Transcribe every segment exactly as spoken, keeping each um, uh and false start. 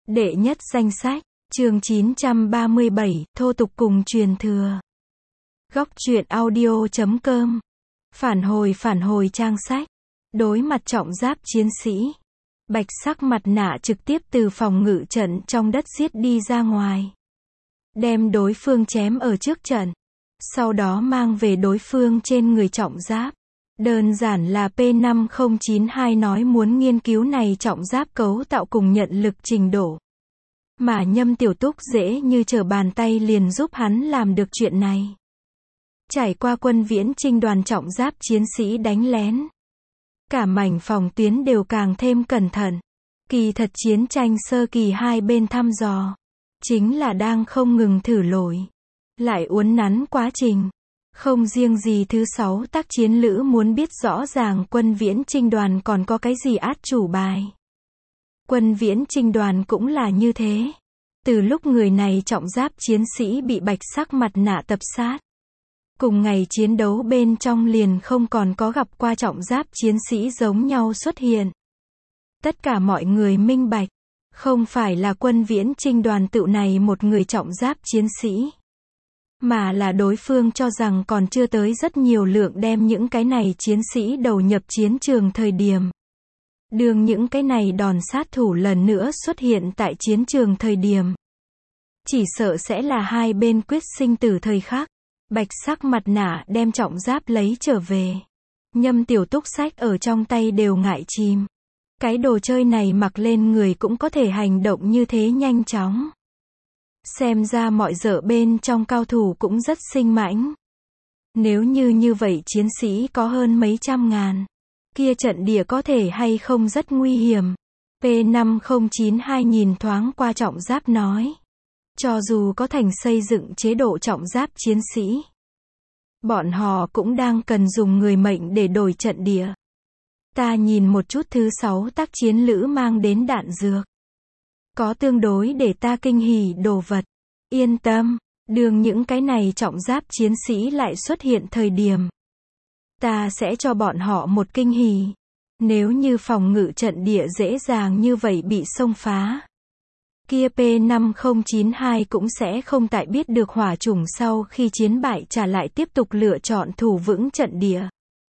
Đệ nhất danh sách, chương chín trăm ba mươi bảy, thô tục cùng truyền thừa. Góc truyện audio chấm com. Phản hồi phản hồi trang sách. Đối mặt trọng giáp chiến sĩ. Bạch sắc mặt nạ trực tiếp từ phòng ngự trận trong đất giết đi ra ngoài. Đem đối phương chém ở trước trận. Sau đó mang về đối phương trên người trọng giáp. Đơn giản là P năm không chín hai nói muốn nghiên cứu này trọng giáp cấu tạo cùng nhận lực trình độ. Mà Nhâm Tiểu Túc dễ như trở bàn tay liền giúp hắn làm được chuyện này. Trải qua quân viễn chinh đoàn trọng giáp chiến sĩ đánh lén. Cả mảnh phòng tuyến đều càng thêm cẩn thận. Kỳ thật chiến tranh sơ kỳ hai bên thăm dò. Chính là đang không ngừng thử lỗi. Lại uốn nắn quá trình. Không riêng gì thứ sáu tác chiến lữ muốn biết rõ ràng quân viễn chinh đoàn còn có cái gì át chủ bài. Quân viễn chinh đoàn cũng là như thế. Từ lúc người này trọng giáp chiến sĩ bị bạch sắc mặt nạ tập sát. Cùng ngày chiến đấu bên trong liền không còn có gặp qua trọng giáp chiến sĩ giống nhau xuất hiện. Tất cả mọi người minh bạch. Không phải là quân viễn chinh đoàn tự này một người trọng giáp chiến sĩ. Mà là đối phương cho rằng còn chưa tới rất nhiều lượng đem những cái này chiến sĩ đầu nhập chiến trường thời điểm. Đường những cái này đòn sát thủ lần nữa xuất hiện tại chiến trường thời điểm. Chỉ sợ sẽ là hai bên quyết sinh tử thời khắc. Bạch sắc mặt nạ đem trọng giáp lấy trở về. Nhâm Tiểu Túc sách ở trong tay đều ngại chìm. Cái đồ chơi này mặc lên người cũng có thể hành động như thế nhanh chóng. Xem ra mọi dở bên trong cao thủ cũng rất sinh mãnh. Nếu như như vậy chiến sĩ có hơn mấy trăm ngàn. Kia trận địa có thể hay không rất nguy hiểm. P năm không chín hai nhìn thoáng qua trọng giáp nói. Cho dù có thành xây dựng chế độ trọng giáp chiến sĩ. Bọn họ cũng đang cần dùng người mệnh để đổi trận địa. Ta nhìn một chút thứ sáu tác chiến lữ mang đến đạn dược. Có tương đối để ta kinh hỉ đồ vật. Yên tâm, đường những cái này trọng giáp chiến sĩ lại xuất hiện thời điểm. Ta sẽ cho bọn họ một kinh hỉ. Nếu như phòng ngự trận địa dễ dàng như vậy bị xông phá. Kia P năm không chín hai cũng sẽ không tại biết được hỏa chủng sau khi chiến bại trả lại tiếp tục lựa chọn thủ vững trận địa.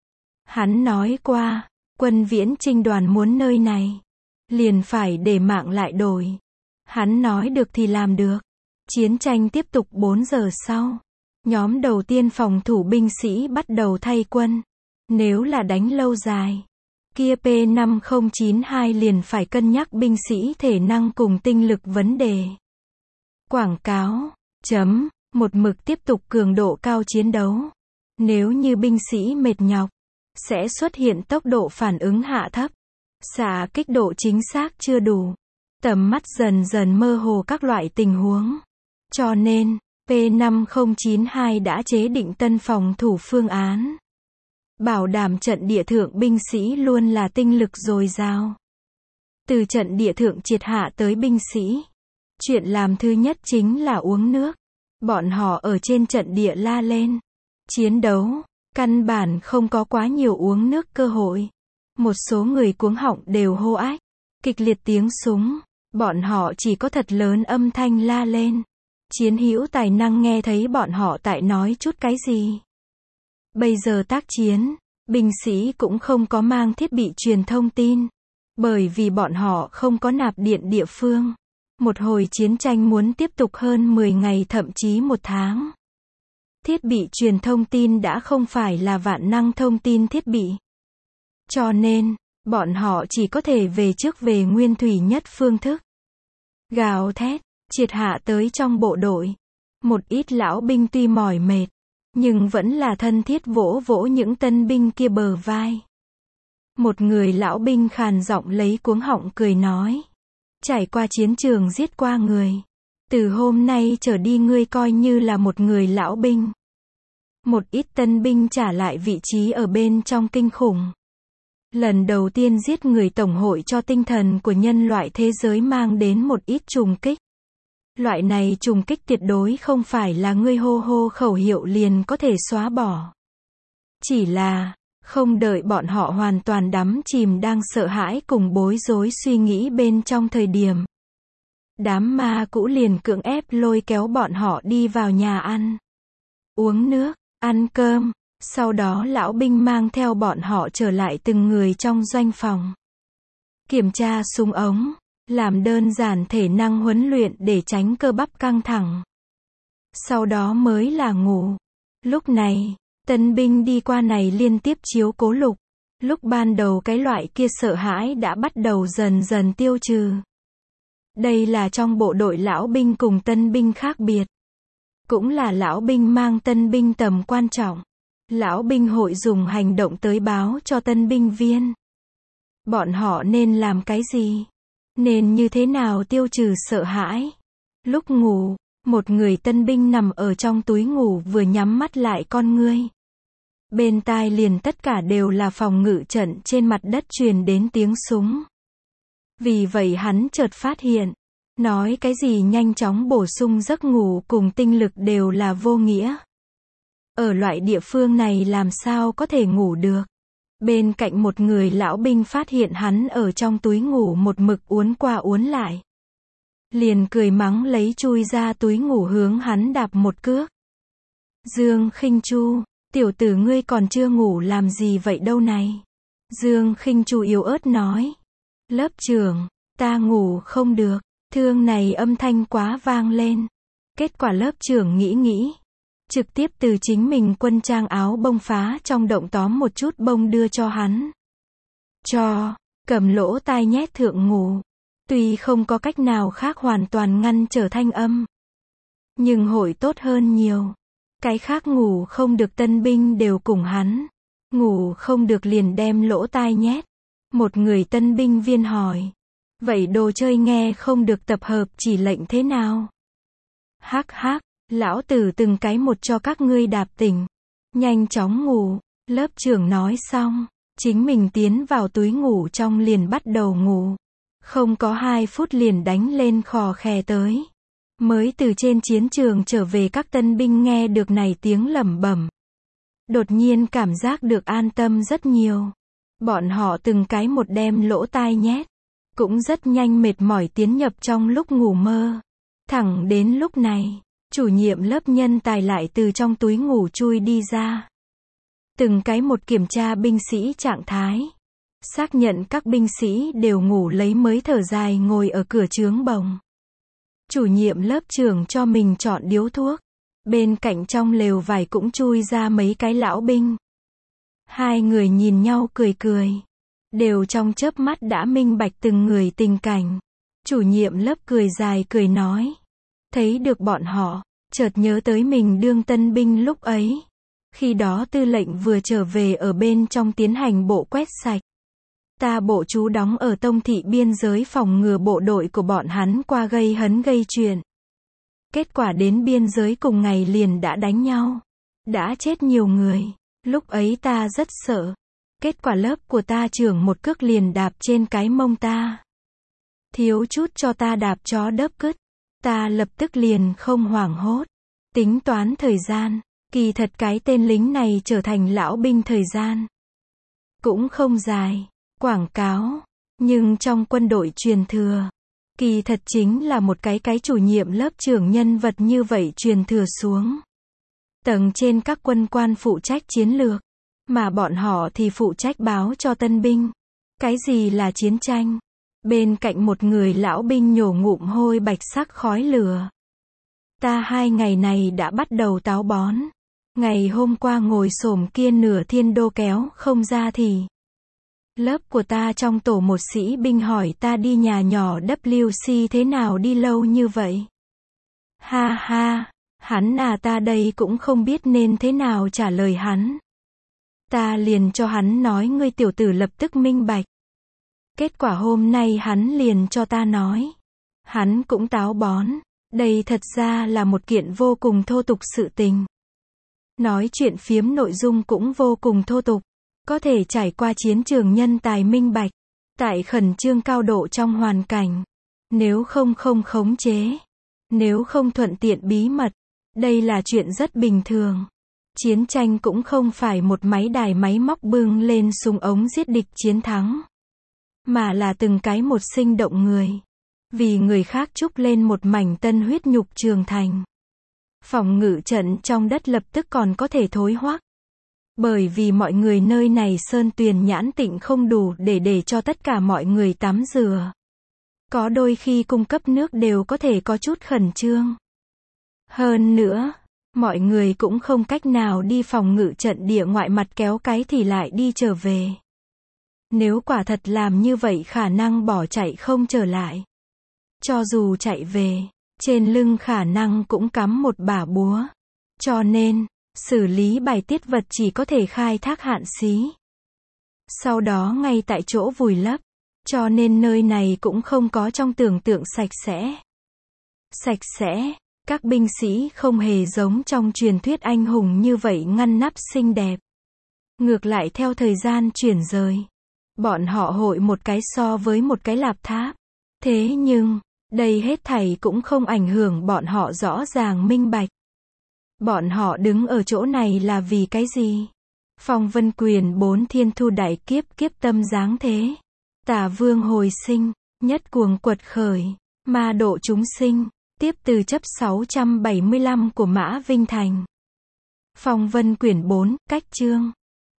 Hắn nói qua, quân viễn chinh đoàn muốn nơi này. Liền phải để mạng lại đổi. Hắn nói được thì làm được. Chiến tranh tiếp tục bốn giờ sau. Nhóm đầu tiên phòng thủ binh sĩ bắt đầu thay quân. Nếu là đánh lâu dài. Kia P năm không chín hai liền phải cân nhắc binh sĩ thể năng cùng tinh lực vấn đề. Quảng cáo. Chấm. Một mực tiếp tục cường độ cao chiến đấu. Nếu như binh sĩ mệt nhọc. Sẽ xuất hiện tốc độ phản ứng hạ thấp. Xạ kích độ chính xác chưa đủ. Tầm mắt dần dần mơ hồ các loại tình huống. Cho nên, P năm không chín hai đã chế định tân phòng thủ phương án. Bảo đảm trận địa thượng binh sĩ luôn là tinh lực dồi dào. Từ trận địa thượng triệt hạ tới binh sĩ. Chuyện làm thứ nhất chính là uống nước. Bọn họ ở trên trận địa la lên. Chiến đấu, căn bản không có quá nhiều uống nước cơ hội. Một số người cuống họng đều hô ách. Kịch liệt tiếng súng. Bọn họ chỉ có thật lớn âm thanh la lên. Chiến hữu tài năng nghe thấy bọn họ tại nói chút cái gì. Bây giờ tác chiến, binh sĩ cũng không có mang thiết bị truyền thông tin. Bởi vì bọn họ không có nạp điện địa phương. Một hồi chiến tranh muốn tiếp tục hơn mười ngày thậm chí một tháng. Thiết bị truyền thông tin đã không phải là vạn năng thông tin thiết bị. Cho nên, bọn họ chỉ có thể về trước về nguyên thủy nhất phương thức. Gào thét, triệt hạ tới trong bộ đội. Một ít lão binh tuy mỏi mệt, nhưng vẫn là thân thiết vỗ vỗ những tân binh kia bờ vai. Một người lão binh khàn giọng lấy cuống họng cười nói. Trải qua chiến trường giết qua người. Từ hôm nay trở đi ngươi coi như là một người lão binh. Một ít tân binh trả lại vị trí ở bên trong kinh khủng. Lần đầu tiên giết người tổng hội cho tinh thần của nhân loại thế giới mang đến một ít trùng kích. Loại này trùng kích tuyệt đối không phải là ngươi hô hô khẩu hiệu liền có thể xóa bỏ. Chỉ là, không đợi bọn họ hoàn toàn đắm chìm đang sợ hãi cùng bối rối suy nghĩ bên trong thời điểm. Đám ma cũ liền cưỡng ép lôi kéo bọn họ đi vào nhà ăn, uống nước, ăn cơm. Sau đó lão binh mang theo bọn họ trở lại từng người trong doanh phòng. Kiểm tra súng ống, làm đơn giản thể năng huấn luyện để tránh cơ bắp căng thẳng. Sau đó mới là ngủ. Lúc này, tân binh đi qua này liên tiếp chiếu cố Lục. Lúc ban đầu cái loại kia sợ hãi đã bắt đầu dần dần tiêu trừ. Đây là trong bộ đội lão binh cùng tân binh khác biệt. Cũng là lão binh mang tân binh tầm quan trọng. Lão binh hội dùng hành động tới báo cho tân binh viên. Bọn họ nên làm cái gì? Nên như thế nào tiêu trừ sợ hãi? Lúc ngủ, một người tân binh nằm ở trong túi ngủ vừa nhắm mắt lại con ngươi. Bên tai liền tất cả đều là phòng ngự trận trên mặt đất truyền đến tiếng súng. Vì vậy hắn chợt phát hiện, nói cái gì nhanh chóng bổ sung giấc ngủ cùng tinh lực đều là vô nghĩa. Ở loại địa phương này làm sao có thể ngủ được. Bên cạnh một người lão binh phát hiện hắn ở trong túi ngủ một mực uốn qua uốn lại. Liền cười mắng lấy chui ra túi ngủ hướng hắn đạp một cước. Dương Khinh Chu, tiểu tử ngươi còn chưa ngủ làm gì vậy đâu này. Dương Khinh Chu yếu ớt nói. Lớp trưởng, ta ngủ không được, thương này âm thanh quá vang lên. Kết quả lớp trưởng nghĩ nghĩ. Trực tiếp từ chính mình quân trang áo bông phá trong động tóm một chút bông đưa cho hắn. Cho, cầm lỗ tai nhét thượng ngủ. Tuy không có cách nào khác hoàn toàn ngăn trở thanh âm. Nhưng hội tốt hơn nhiều. Cái khác ngủ không được tân binh đều cùng hắn. Ngủ không được liền đem lỗ tai nhét. Một người tân binh viên hỏi. Vậy đồ chơi nghe không được tập hợp chỉ lệnh thế nào? Hắc hắc. Lão tử từng cái một cho các ngươi đạp tỉnh. Nhanh chóng ngủ. Lớp trưởng nói xong. Chính mình tiến vào túi ngủ trong liền bắt đầu ngủ. Không có hai phút liền đánh lên khò khè tới. Mới từ trên chiến trường trở về các tân binh nghe được này tiếng lẩm bẩm. Đột nhiên cảm giác được an tâm rất nhiều. Bọn họ từng cái một đem lỗ tai nhét. Cũng rất nhanh mệt mỏi tiến nhập trong lúc ngủ mơ. Thẳng đến lúc này. Chủ nhiệm lớp nhân tài lại từ trong túi ngủ chui đi ra. Từng cái một kiểm tra binh sĩ trạng thái. Xác nhận các binh sĩ đều ngủ lấy mới thở dài ngồi ở cửa trướng bồng. Chủ nhiệm lớp trưởng cho mình chọn điếu thuốc. Bên cạnh trong lều vải cũng chui ra mấy cái lão binh. Hai người nhìn nhau cười cười. Đều trong chớp mắt đã minh bạch từng người tình cảnh. Chủ nhiệm lớp cười dài cười nói. Thấy được bọn họ, chợt nhớ tới mình đương tân binh lúc ấy. Khi đó tư lệnh vừa trở về ở bên trong tiến hành bộ quét sạch. Ta bộ chú đóng ở Tông thị biên giới phòng ngừa bộ đội của bọn hắn qua gây hấn gây chuyện. Kết quả đến biên giới cùng ngày liền đã đánh nhau. Đã chết nhiều người. Lúc ấy ta rất sợ. Kết quả lớp của ta trưởng một cước liền đạp trên cái mông ta. Thiếu chút cho ta đạp chó đớp cứt. Ta lập tức liền không hoảng hốt. Tính toán thời gian. Kỳ thật cái tên lính này trở thành lão binh thời gian. Cũng không dài. Quảng cáo. Nhưng trong quân đội truyền thừa. Kỳ thật chính là một cái cái chủ nhiệm lớp trưởng nhân vật như vậy truyền thừa xuống. Tầng trên các quân quan phụ trách chiến lược. Mà bọn họ thì phụ trách báo cho tân binh. Cái gì là chiến tranh? Bên cạnh một người lão binh nhổ ngụm hôi bạch sắc khói lửa. Ta hai ngày này đã bắt đầu táo bón. Ngày hôm qua ngồi xổm kia nửa thiên đô kéo không ra thì. Lớp của ta trong tổ một sĩ binh hỏi ta đi nhà nhỏ W C thế nào đi lâu như vậy. Ha ha, hắn à ta đây cũng không biết nên thế nào trả lời hắn. Ta liền cho hắn nói ngươi tiểu tử lập tức minh bạch. Kết quả hôm nay hắn liền cho ta nói. Hắn cũng táo bón. Đây thật ra là một kiện vô cùng thô tục sự tình. Nói chuyện phiếm nội dung cũng vô cùng thô tục. Có thể trải qua chiến trường nhân tài minh bạch. Tại khẩn trương cao độ trong hoàn cảnh. Nếu không không khống chế. Nếu không thuận tiện bí mật. Đây là chuyện rất bình thường. Chiến tranh cũng không phải một máy đài máy móc bưng lên súng ống giết địch chiến thắng. Mà là từng cái một sinh động người. Vì người khác trúc lên một mảnh tân huyết nhục trường thành. Phòng ngự trận trong đất lập tức còn có thể thối hoắc. Bởi vì mọi người nơi này sơn tuyền nhãn tịnh không đủ để để cho tất cả mọi người tắm rửa. Có đôi khi cung cấp nước đều có thể có chút khẩn trương. Hơn nữa, mọi người cũng không cách nào đi phòng ngự trận địa ngoại mặt kéo cái thì lại đi trở về. Nếu quả thật làm như vậy khả năng bỏ chạy không trở lại. Cho dù chạy về, trên lưng khả năng cũng cắm một bả búa. Cho nên, xử lý bài tiết vật chỉ có thể khai thác hạn xí. Sau đó ngay tại chỗ vùi lấp. Cho nên nơi này cũng không có trong tưởng tượng sạch sẽ. Sạch sẽ, các binh sĩ không hề giống trong truyền thuyết anh hùng như vậy ngăn nắp xinh đẹp. Ngược lại theo thời gian chuyển rời, bọn họ hội một cái so với một cái lạp tháp. Thế nhưng, đây hết thảy cũng không ảnh hưởng bọn họ rõ ràng minh bạch. Bọn họ đứng ở chỗ này là vì cái gì? Phong Vân Quyền bốn thiên thu đại kiếp kiếp tâm giáng thế. Tả vương hồi sinh, nhất cuồng quật khởi, ma độ chúng sinh, tiếp từ chấp sáu trăm bảy mươi lăm của Mã Vinh Thành. Phong Vân Quyển bốn, cách chương.